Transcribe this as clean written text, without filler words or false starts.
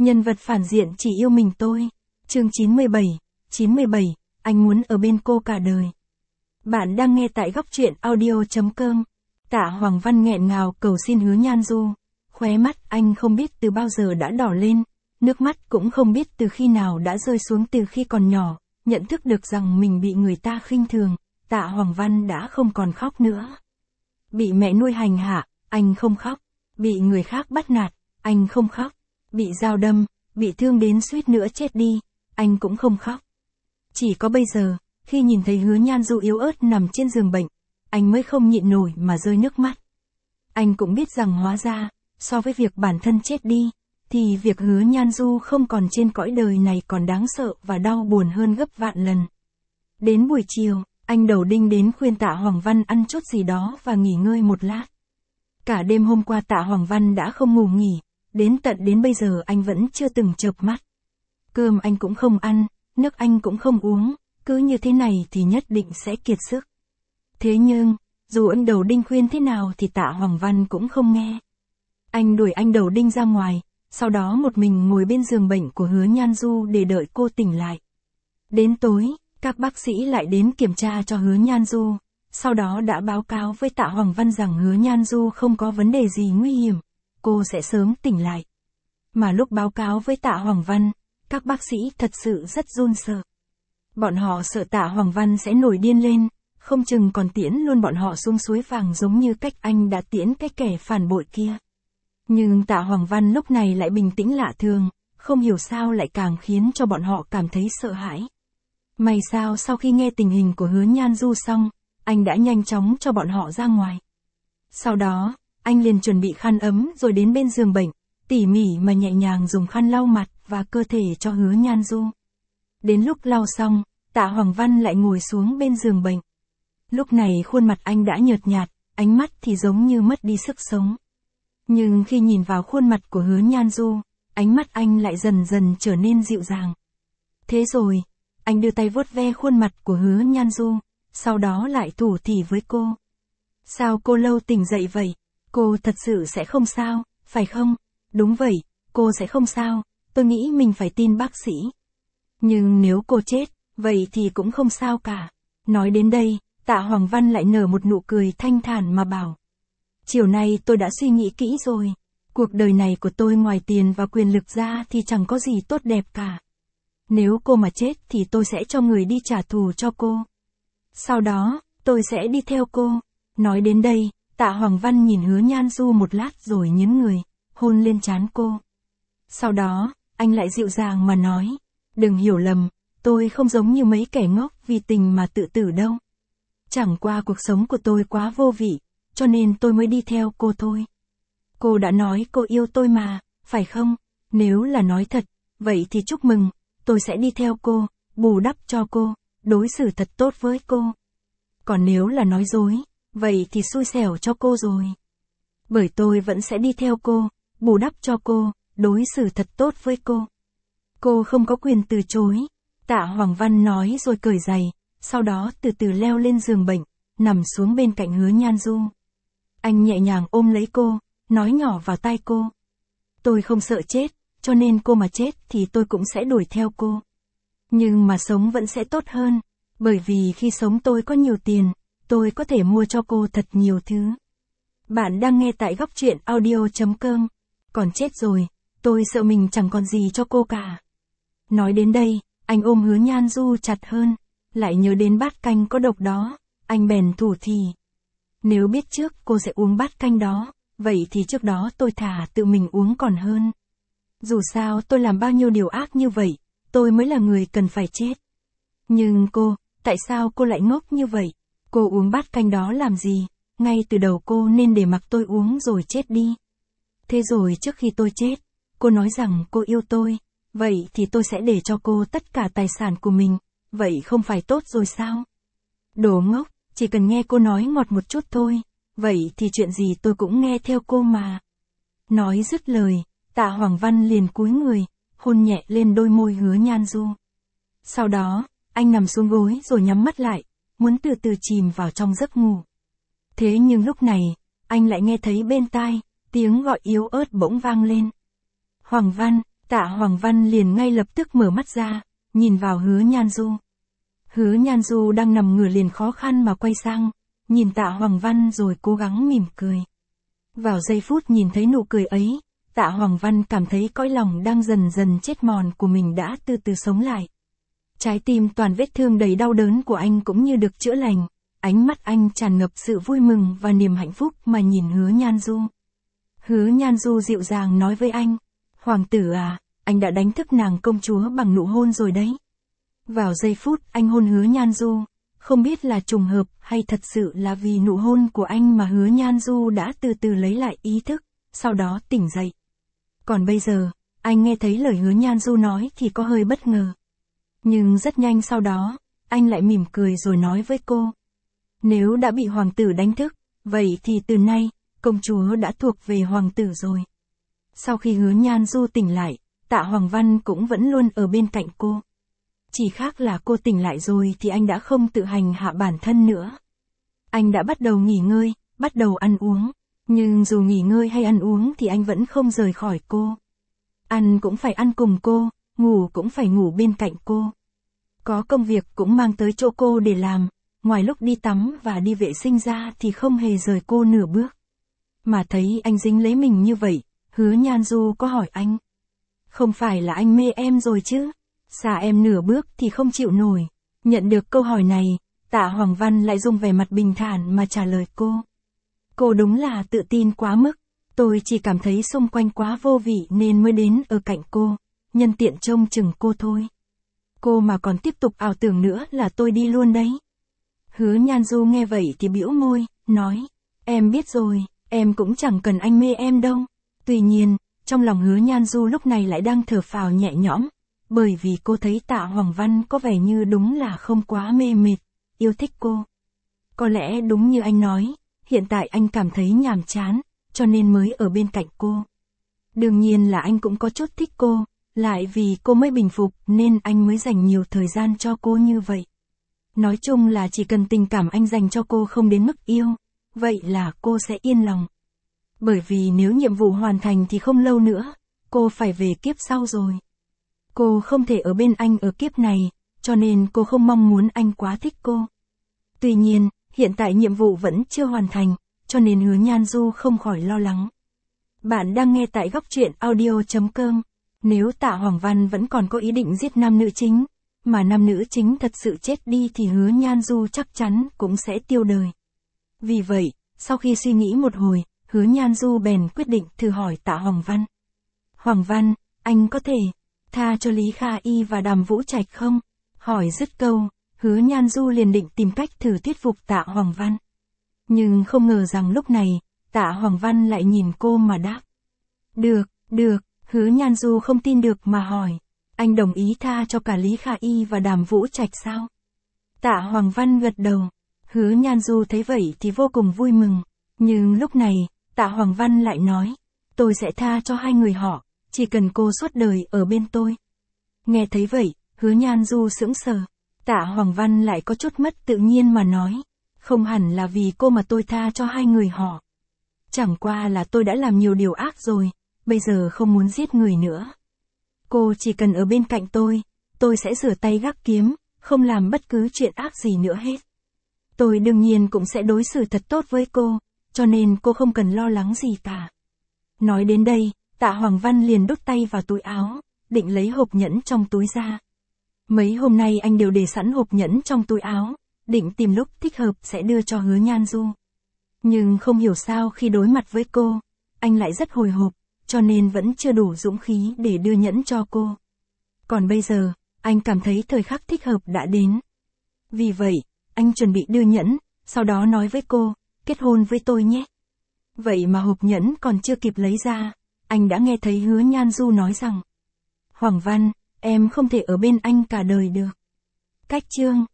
Nhân vật phản diện chỉ yêu mình tôi. Chương 97, anh muốn ở bên cô cả đời. Bạn đang nghe tại góc truyện audio.com. Tạ Hoàng Văn nghẹn ngào cầu xin Hứa Nhan Du. Khóe mắt anh không biết từ bao giờ đã đỏ lên, nước mắt cũng không biết từ khi nào đã rơi xuống từ khi còn nhỏ, nhận thức được rằng mình bị người ta khinh thường, Tạ Hoàng Văn đã không còn khóc nữa. Bị mẹ nuôi hành hạ, anh không khóc. Bị người khác bắt nạt, anh không khóc. Bị dao đâm, bị thương đến suýt nữa chết đi, anh cũng không khóc. Chỉ có bây giờ, khi nhìn thấy Hứa Nhan Du yếu ớt nằm trên giường bệnh, anh mới không nhịn nổi mà rơi nước mắt. Anh cũng biết rằng hóa ra, so với việc bản thân chết đi, thì việc Hứa Nhan Du không còn trên cõi đời này còn đáng sợ và đau buồn hơn gấp vạn lần. Đến buổi chiều, anh đầu đinh đến khuyên Tạ Hoàng Văn ăn chút gì đó và nghỉ ngơi một lát. Cả đêm hôm qua Tạ Hoàng Văn đã không ngủ nghỉ, đến bây giờ anh vẫn chưa từng chợp mắt. Cơm anh cũng không ăn, nước anh cũng không uống, cứ như thế này thì nhất định sẽ kiệt sức. Thế nhưng, dù anh đầu đinh khuyên thế nào thì Tạ Hoàng Văn cũng không nghe. Anh đuổi anh đầu đinh ra ngoài, sau đó một mình ngồi bên giường bệnh của Hứa Nhan Du để đợi cô tỉnh lại. Đến tối, các bác sĩ lại đến kiểm tra cho Hứa Nhan Du, sau đó đã báo cáo với Tạ Hoàng Văn rằng Hứa Nhan Du không có vấn đề gì nguy hiểm, cô sẽ sớm tỉnh lại. Mà lúc báo cáo với Tạ Hoàng Văn, các bác sĩ thật sự rất run sợ. Bọn họ sợ Tạ Hoàng Văn sẽ nổi điên lên, không chừng còn tiễn luôn bọn họ xuống suối vàng giống như cách anh đã tiễn cái kẻ phản bội kia. Nhưng Tạ Hoàng Văn lúc này lại bình tĩnh lạ thường, không hiểu sao lại càng khiến cho bọn họ cảm thấy sợ hãi. May sao sau khi nghe tình hình của Hứa Nhan Du xong, anh đã nhanh chóng cho bọn họ ra ngoài. Sau đó, anh liền chuẩn bị khăn ấm rồi đến bên giường bệnh, tỉ mỉ mà nhẹ nhàng dùng khăn lau mặt và cơ thể cho Hứa Nhan Du. Đến lúc lau xong, Tạ Hoàng Văn lại ngồi xuống bên giường bệnh. Lúc này khuôn mặt anh đã nhợt nhạt, ánh mắt thì giống như mất đi sức sống. Nhưng khi nhìn vào khuôn mặt của Hứa Nhan Du, ánh mắt anh lại dần dần trở nên dịu dàng. Thế rồi, anh đưa tay vuốt ve khuôn mặt của Hứa Nhan Du, sau đó lại thủ thỉ với cô. Sao cô lâu tỉnh dậy vậy? Cô thật sự sẽ không sao, phải không? Đúng vậy, cô sẽ không sao, tôi nghĩ mình phải tin bác sĩ. Nhưng nếu cô chết, vậy thì cũng không sao cả. Nói đến đây, Tạ Hoàng Văn lại nở một nụ cười thanh thản mà bảo. Chiều nay tôi đã suy nghĩ kỹ rồi. Cuộc đời này của tôi ngoài tiền và quyền lực ra thì chẳng có gì tốt đẹp cả. Nếu cô mà chết thì tôi sẽ cho người đi trả thù cho cô. Sau đó, tôi sẽ đi theo cô. Nói đến đây, Tạ Hoàng Văn nhìn Hứa Nhan Du một lát rồi nhấn người, hôn lên trán cô. Sau đó, anh lại dịu dàng mà nói, đừng hiểu lầm, tôi không giống như mấy kẻ ngốc vì tình mà tự tử đâu. Chẳng qua cuộc sống của tôi quá vô vị, cho nên tôi mới đi theo cô thôi. Cô đã nói cô yêu tôi mà, phải không? Nếu là nói thật, vậy thì chúc mừng, tôi sẽ đi theo cô, bù đắp cho cô, đối xử thật tốt với cô. Còn nếu là nói dối, vậy thì xui xẻo cho cô rồi. Bởi tôi vẫn sẽ đi theo cô, bù đắp cho cô, đối xử thật tốt với cô. Cô không có quyền từ chối. Tạ Hoàng Văn nói rồi cởi giày, sau đó từ từ leo lên giường bệnh, nằm xuống bên cạnh Hứa Nhan Du. Anh nhẹ nhàng ôm lấy cô, nói nhỏ vào tai cô. Tôi không sợ chết, cho nên cô mà chết thì tôi cũng sẽ đuổi theo cô. Nhưng mà sống vẫn sẽ tốt hơn, bởi vì khi sống tôi có nhiều tiền, tôi có thể mua cho cô thật nhiều thứ. Bạn đang nghe tại góc truyện audio.com. Còn chết rồi, tôi sợ mình chẳng còn gì cho cô cả. Nói đến đây, anh ôm Hứa Nhan Du chặt hơn, lại nhớ đến bát canh có độc đó, anh bèn thủ thỉ. Nếu biết trước cô sẽ uống bát canh đó, vậy thì trước đó tôi thà tự mình uống còn hơn. Dù sao tôi làm bao nhiêu điều ác như vậy, tôi mới là người cần phải chết. Nhưng cô, tại sao cô lại ngốc như vậy? Cô uống bát canh đó làm gì? Ngay từ đầu cô nên để mặc tôi uống rồi chết đi. Thế rồi trước khi tôi chết, cô nói rằng cô yêu tôi, vậy thì tôi sẽ để cho cô tất cả tài sản của mình, vậy không phải tốt rồi sao? Đồ ngốc, chỉ cần nghe cô nói ngọt một chút thôi, vậy thì chuyện gì tôi cũng nghe theo cô mà. Nói dứt lời, Tạ Hoàng Văn liền cúi người, hôn nhẹ lên đôi môi Hứa Nhan Du. Sau đó, anh nằm xuống gối rồi nhắm mắt lại, muốn từ từ chìm vào trong giấc ngủ. Thế nhưng lúc này, anh lại nghe thấy bên tai, tiếng gọi yếu ớt bỗng vang lên. Hoàng Văn, Tạ Hoàng Văn liền ngay lập tức mở mắt ra, nhìn vào Hứa Nhan Du. Hứa Nhan Du đang nằm ngửa liền khó khăn mà quay sang, nhìn Tạ Hoàng Văn rồi cố gắng mỉm cười. Vào giây phút nhìn thấy nụ cười ấy, Tạ Hoàng Văn cảm thấy cõi lòng đang dần dần chết mòn của mình đã từ từ sống lại. Trái tim toàn vết thương đầy đau đớn của anh cũng như được chữa lành, ánh mắt anh tràn ngập sự vui mừng và niềm hạnh phúc mà nhìn Hứa Nhan Du. Hứa Nhan Du dịu dàng nói với anh, Hoàng tử à, anh đã đánh thức nàng công chúa bằng nụ hôn rồi đấy. Vào giây phút anh hôn Hứa Nhan Du, không biết là trùng hợp hay thật sự là vì nụ hôn của anh mà Hứa Nhan Du đã từ từ lấy lại ý thức, sau đó tỉnh dậy. Còn bây giờ, anh nghe thấy lời Hứa Nhan Du nói thì có hơi bất ngờ. Nhưng rất nhanh sau đó, anh lại mỉm cười rồi nói với cô. Nếu đã bị hoàng tử đánh thức, vậy thì từ nay, công chúa đã thuộc về hoàng tử rồi. Sau khi Hứa Nhan Du tỉnh lại, Tạ Hoàng Văn cũng vẫn luôn ở bên cạnh cô. Chỉ khác là cô tỉnh lại rồi thì anh đã không tự hành hạ bản thân nữa. Anh đã bắt đầu nghỉ ngơi, bắt đầu ăn uống. Nhưng dù nghỉ ngơi hay ăn uống thì anh vẫn không rời khỏi cô. Ăn cũng phải ăn cùng cô, ngủ cũng phải ngủ bên cạnh cô. Có công việc cũng mang tới chỗ cô để làm, ngoài lúc đi tắm và đi vệ sinh ra thì không hề rời cô nửa bước. Mà thấy anh dính lấy mình như vậy, Hứa Nhan Du có hỏi anh. Không phải là anh mê em rồi chứ? Xa em nửa bước thì không chịu nổi. Nhận được câu hỏi này, Tạ Hoàng Văn lại dùng vẻ mặt bình thản mà trả lời cô. Cô đúng là tự tin quá mức. Tôi chỉ cảm thấy xung quanh quá vô vị nên mới đến ở cạnh cô, nhân tiện trông chừng cô thôi. Cô mà còn tiếp tục ảo tưởng nữa là tôi đi luôn đấy. Hứa Nhan Du nghe vậy thì bĩu môi, nói. Em biết rồi, em cũng chẳng cần anh mê em đâu. Tuy nhiên, trong lòng Hứa Nhan Du lúc này lại đang thở phào nhẹ nhõm, bởi vì cô thấy Tạ Hoàng Văn có vẻ như đúng là không quá mê mệt, yêu thích cô. Có lẽ đúng như anh nói, hiện tại anh cảm thấy nhàm chán, cho nên mới ở bên cạnh cô. Đương nhiên là anh cũng có chút thích cô, lại vì cô mới bình phục nên anh mới dành nhiều thời gian cho cô như vậy. Nói chung là chỉ cần tình cảm anh dành cho cô không đến mức yêu, vậy là cô sẽ yên lòng. Bởi vì nếu nhiệm vụ hoàn thành thì không lâu nữa, cô phải về kiếp sau rồi. Cô không thể ở bên anh ở kiếp này, cho nên cô không mong muốn anh quá thích cô. Tuy nhiên, hiện tại nhiệm vụ vẫn chưa hoàn thành, cho nên Hứa Nhan Du không khỏi lo lắng. Bạn đang nghe tại góc truyện audio.com. Nếu Tạ Hoàng Văn vẫn còn có ý định giết nam nữ chính, mà nam nữ chính thật sự chết đi thì Hứa Nhan Du chắc chắn cũng sẽ tiêu đời. Vì vậy, sau khi suy nghĩ một hồi, Hứa Nhan Du bèn quyết định thử hỏi Tạ Hoàng Văn. Hoàng Văn, anh có thể tha cho Lý Kha Y và Đàm Vũ Trạch không? Hỏi dứt câu, Hứa Nhan Du liền định tìm cách thử thuyết phục Tạ Hoàng Văn. Nhưng không ngờ rằng lúc này, Tạ Hoàng Văn lại nhìn cô mà đáp. Được, Hứa Nhan Du không tin được mà hỏi. Anh đồng ý tha cho cả Lý Kha Y và Đàm Vũ Trạch sao? Tạ Hoàng Văn gật đầu. Hứa Nhan Du thấy vậy thì vô cùng vui mừng. Nhưng lúc này, Tạ Hoàng Văn lại nói. Tôi sẽ tha cho hai người họ, chỉ cần cô suốt đời ở bên tôi. Nghe thấy vậy, Hứa Nhan Du sững sờ. Tạ Hoàng Văn lại có chút mất tự nhiên mà nói. Không hẳn là vì cô mà tôi tha cho hai người họ. Chẳng qua là tôi đã làm nhiều điều ác rồi, bây giờ không muốn giết người nữa. Cô chỉ cần ở bên cạnh tôi sẽ rửa tay gác kiếm, không làm bất cứ chuyện ác gì nữa hết. Tôi đương nhiên cũng sẽ đối xử thật tốt với cô, cho nên cô không cần lo lắng gì cả. Nói đến đây, Tạ Hoàng Văn liền đút tay vào túi áo, định lấy hộp nhẫn trong túi ra. Mấy hôm nay anh đều để sẵn hộp nhẫn trong túi áo, định tìm lúc thích hợp sẽ đưa cho Hứa Nhan Du. Nhưng không hiểu sao khi đối mặt với cô, anh lại rất hồi hộp, cho nên vẫn chưa đủ dũng khí để đưa nhẫn cho cô. Còn bây giờ, anh cảm thấy thời khắc thích hợp đã đến. Vì vậy, anh chuẩn bị đưa nhẫn, sau đó nói với cô, kết hôn với tôi nhé. Vậy mà hộp nhẫn còn chưa kịp lấy ra, anh đã nghe thấy Hứa Nhan Du nói rằng, Hoàng Văn, em không thể ở bên anh cả đời được. Cách chương